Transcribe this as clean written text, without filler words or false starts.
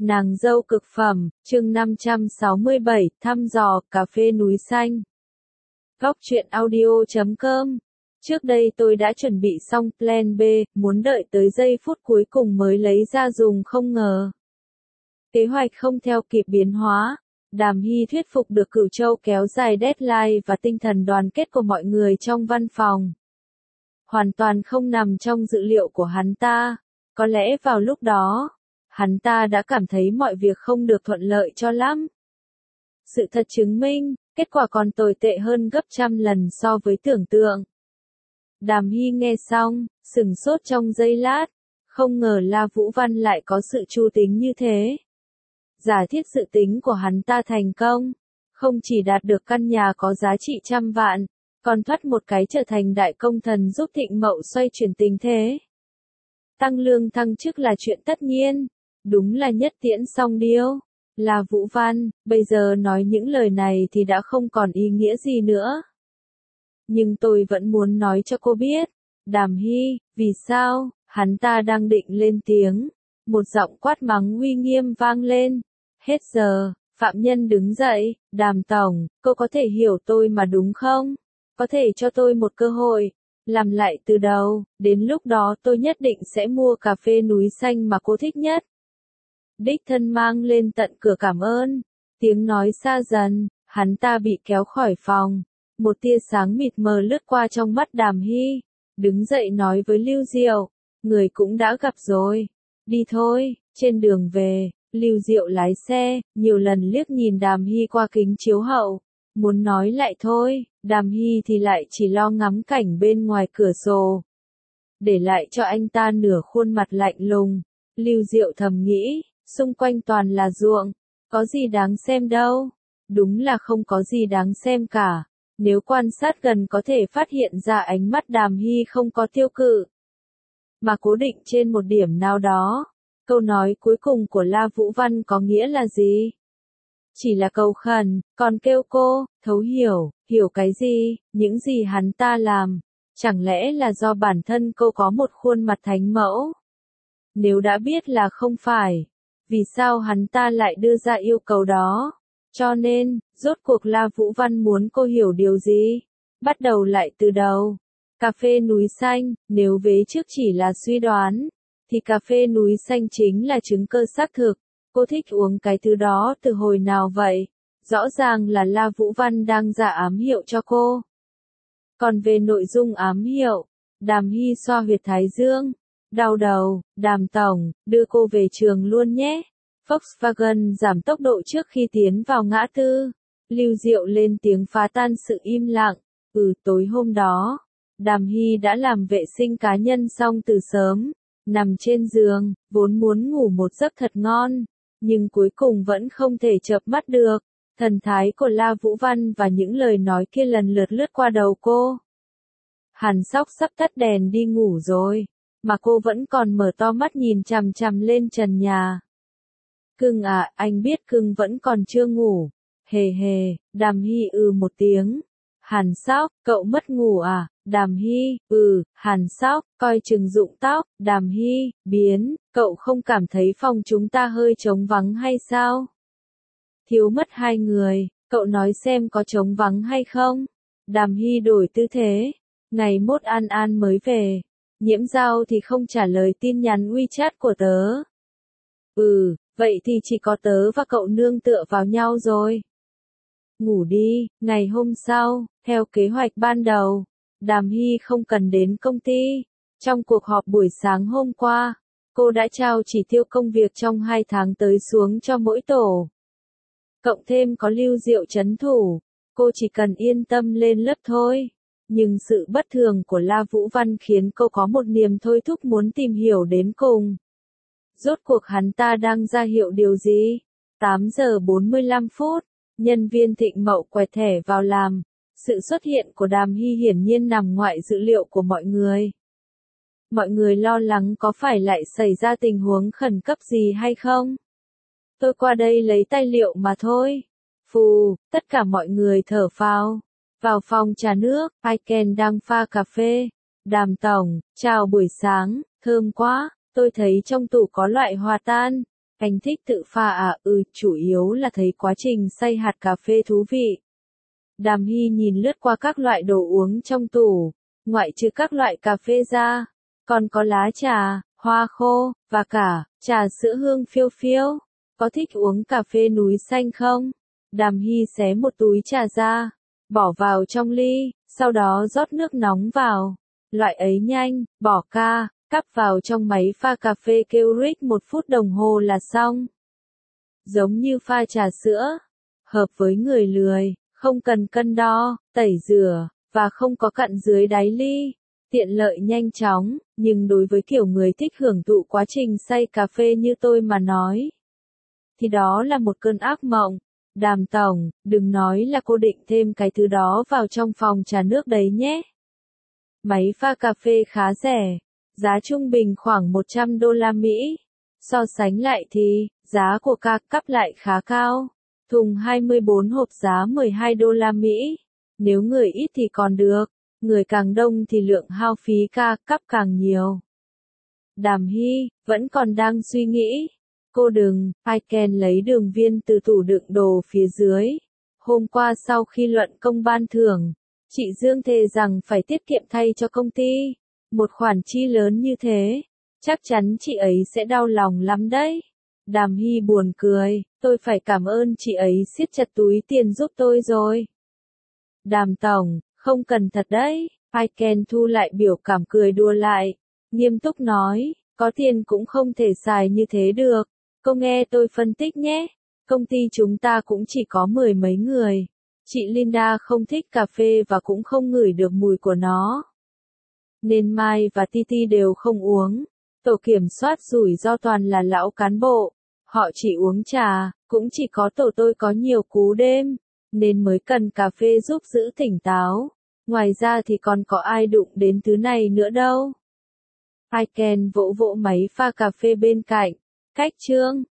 Nàng dâu cực phẩm, chương 567, thăm dò, cà phê núi xanh. Góc truyện audio.com. Trước đây tôi đã chuẩn bị xong plan B, muốn đợi tới giây phút cuối cùng mới lấy ra dùng, không ngờ. Kế hoạch không theo kịp biến hóa. Đàm Hy thuyết phục được Cửu Châu kéo dài deadline và tinh thần đoàn kết của mọi người trong văn phòng. Hoàn toàn không nằm trong dự liệu của hắn ta. Có lẽ vào lúc đó, hắn ta đã cảm thấy mọi việc không được thuận lợi cho lắm. Sự thật chứng minh, kết quả còn tồi tệ hơn gấp trăm lần so với tưởng tượng. Đàm Hy nghe xong, sửng sốt trong giây lát, không ngờ La Vũ Văn lại có sự chu tính như thế. Giả thiết dự tính của hắn ta thành công, không chỉ đạt được căn nhà có giá trị trăm vạn, còn thoát một cái trở thành đại công thần giúp Thịnh Mậu xoay chuyển tình thế. Tăng lương thăng chức là chuyện tất nhiên, đúng là nhất tiễn song điêu. Là Vũ Văn, bây giờ nói những lời này thì đã không còn ý nghĩa gì nữa. Nhưng tôi vẫn muốn nói cho cô biết, Đàm Hy, vì sao, hắn ta đang định lên tiếng. Một giọng quát mắng uy nghiêm vang lên. Hết giờ, phạm nhân đứng dậy, Đàm Tổng, cô có thể hiểu tôi mà đúng không? Có thể cho tôi một cơ hội, làm lại từ đầu, đến lúc đó tôi nhất định sẽ mua cà phê núi xanh mà cô thích nhất. Đích thân mang lên tận cửa cảm ơn. Tiếng nói xa dần, hắn ta bị kéo khỏi phòng. Một tia sáng mịt mờ lướt qua trong mắt Đàm Hy. Đứng dậy nói với Lưu Diệu, người cũng đã gặp rồi. Đi thôi. Trên đường về, Lưu Diệu lái xe, nhiều lần liếc nhìn Đàm Hy qua kính chiếu hậu. Muốn nói lại thôi, Đàm Hy thì lại chỉ lo ngắm cảnh bên ngoài cửa sổ. Để lại cho anh ta nửa khuôn mặt lạnh lùng. Lưu Diệu thầm nghĩ, xung quanh toàn là ruộng, có gì đáng xem đâu. Đúng là không có gì đáng xem cả. Nếu quan sát gần có thể phát hiện ra ánh mắt Đàm Hy không có tiêu cự, mà cố định trên một điểm nào đó. Câu nói cuối cùng của La Vũ Văn có nghĩa là gì? Chỉ là cầu khẩn, còn kêu cô, thấu hiểu, hiểu cái gì, những gì hắn ta làm. Chẳng lẽ là do bản thân cô có một khuôn mặt thánh mẫu? Nếu đã biết là không phải, vì sao hắn ta lại đưa ra yêu cầu đó? Cho nên, rốt cuộc La Vũ Văn muốn cô hiểu điều gì? Bắt đầu lại từ đầu. Cà phê núi xanh, nếu vế trước chỉ là suy đoán, thì cà phê núi xanh chính là chứng cơ xác thực. Cô thích uống cái thứ đó từ hồi nào vậy? Rõ ràng là La Vũ Văn đang giả ám hiệu cho cô. Còn về nội dung ám hiệu, Đàm Hy xoa huyệt thái dương. Đau đầu, Đàm Tổng, đưa cô về trường luôn nhé. Volkswagen giảm tốc độ trước khi tiến vào ngã tư. Lưu Diệu lên tiếng phá tan sự im lặng. Tối hôm đó, Đàm Hy đã làm vệ sinh cá nhân xong từ sớm. Nằm trên giường, vốn muốn ngủ một giấc thật ngon, nhưng cuối cùng vẫn không thể chợp mắt được. Thần thái của La Vũ Văn và những lời nói kia lần lượt lướt qua đầu cô. Hàn Sóc sắp tắt đèn đi ngủ rồi, mà cô vẫn còn mở to mắt nhìn chằm chằm lên trần nhà. Cưng à, anh biết cưng vẫn còn chưa ngủ. Hề hề, Đàm Hy một tiếng. Hàn Sóc, cậu mất ngủ à? Đàm Hy, Hàn Sóc, coi chừng rụng tóc. Đàm Hy, biến, cậu không cảm thấy phòng chúng ta hơi trống vắng hay sao? Thiếu mất hai người, cậu nói xem có trống vắng hay không? Đàm Hy đổi tư thế. Ngày mốt An An mới về. Nhiễm Giao thì không trả lời tin nhắn WeChat của tớ. Vậy thì chỉ có tớ và cậu nương tựa vào nhau rồi. Ngủ đi. Ngày hôm sau, theo kế hoạch ban đầu, Đàm Hy không cần đến công ty. Trong cuộc họp buổi sáng hôm qua, cô đã trao chỉ tiêu công việc trong 2 tháng tới xuống cho mỗi tổ. Cộng thêm có Lưu Diệu trấn thủ, cô chỉ cần yên tâm lên lớp thôi. Nhưng sự bất thường của La Vũ Văn khiến cô có một niềm thôi thúc muốn tìm hiểu đến cùng. Rốt cuộc hắn ta đang ra hiệu điều gì? 8 giờ 45 phút, nhân viên Thịnh Mậu quẹt thẻ vào làm. Sự xuất hiện của Đàm Hy hiển nhiên nằm ngoại dự liệu của mọi người. Mọi người lo lắng có phải lại xảy ra tình huống khẩn cấp gì hay không? Tôi qua đây lấy tài liệu mà thôi. Phù, tất cả mọi người thở phào. Vào phòng trà nước, Aiken đang pha cà phê. Đàm Tổng, chào buổi sáng, thơm quá. Tôi thấy trong tủ có loại hòa tan. Anh thích tự pha à? Chủ yếu là thấy quá trình xay hạt cà phê thú vị. Đàm Hy nhìn lướt qua các loại đồ uống trong tủ, ngoại trừ các loại cà phê ra, còn có lá trà, hoa khô, và cả trà sữa hương phiêu phiêu. Có thích uống cà phê núi xanh không? Đàm Hy xé một túi trà ra, bỏ vào trong ly, sau đó rót nước nóng vào. Loại ấy nhanh, bỏ ca, cắp vào trong máy pha cà phê Keurig 1 phút đồng hồ là xong. Giống như pha trà sữa, hợp với người lười, không cần cân đo, tẩy rửa, và không có cặn dưới đáy ly. Tiện lợi nhanh chóng, nhưng đối với kiểu người thích hưởng thụ quá trình xay cà phê như tôi mà nói, thì đó là một cơn ác mộng. Đàm tổng, đừng nói là cô định thêm cái thứ đó vào trong phòng trà nước đấy nhé. Máy pha cà phê khá rẻ, giá trung bình khoảng 100 đô la Mỹ. So sánh lại thì, giá của ca cắp lại khá cao. Thùng 24 hộp giá 12 đô la Mỹ. Nếu người ít thì còn được, người càng đông thì lượng hao phí ca cắp càng nhiều. Đàm Hy, vẫn còn đang suy nghĩ. Cô đừng, Ken lấy đường viên từ tủ đựng đồ phía dưới. Hôm qua sau khi luận công ban thưởng, chị Dương thề rằng phải tiết kiệm thay cho công ty. Một khoản chi lớn như thế, chắc chắn chị ấy sẽ đau lòng lắm đấy. Đàm Hy buồn cười, tôi phải cảm ơn chị ấy siết chặt túi tiền giúp tôi rồi. Đàm tổng, không cần thật đấy. Ken thu lại biểu cảm cười đùa lại, nghiêm túc nói, có tiền cũng không thể xài như thế được. Cô nghe tôi phân tích nhé, công ty chúng ta cũng chỉ có 10 mấy người. Chị Linda không thích cà phê và cũng không ngửi được mùi của nó. Nên Mai và Titi đều không uống. Tổ kiểm soát rủi ro toàn là lão cán bộ. Họ chỉ uống trà, cũng chỉ có tổ tôi có nhiều cú đêm, nên mới cần cà phê giúp giữ tỉnh táo. Ngoài ra thì còn có ai đụng đến thứ này nữa đâu. Ken vỗ vỗ máy pha cà phê bên cạnh. Cách chương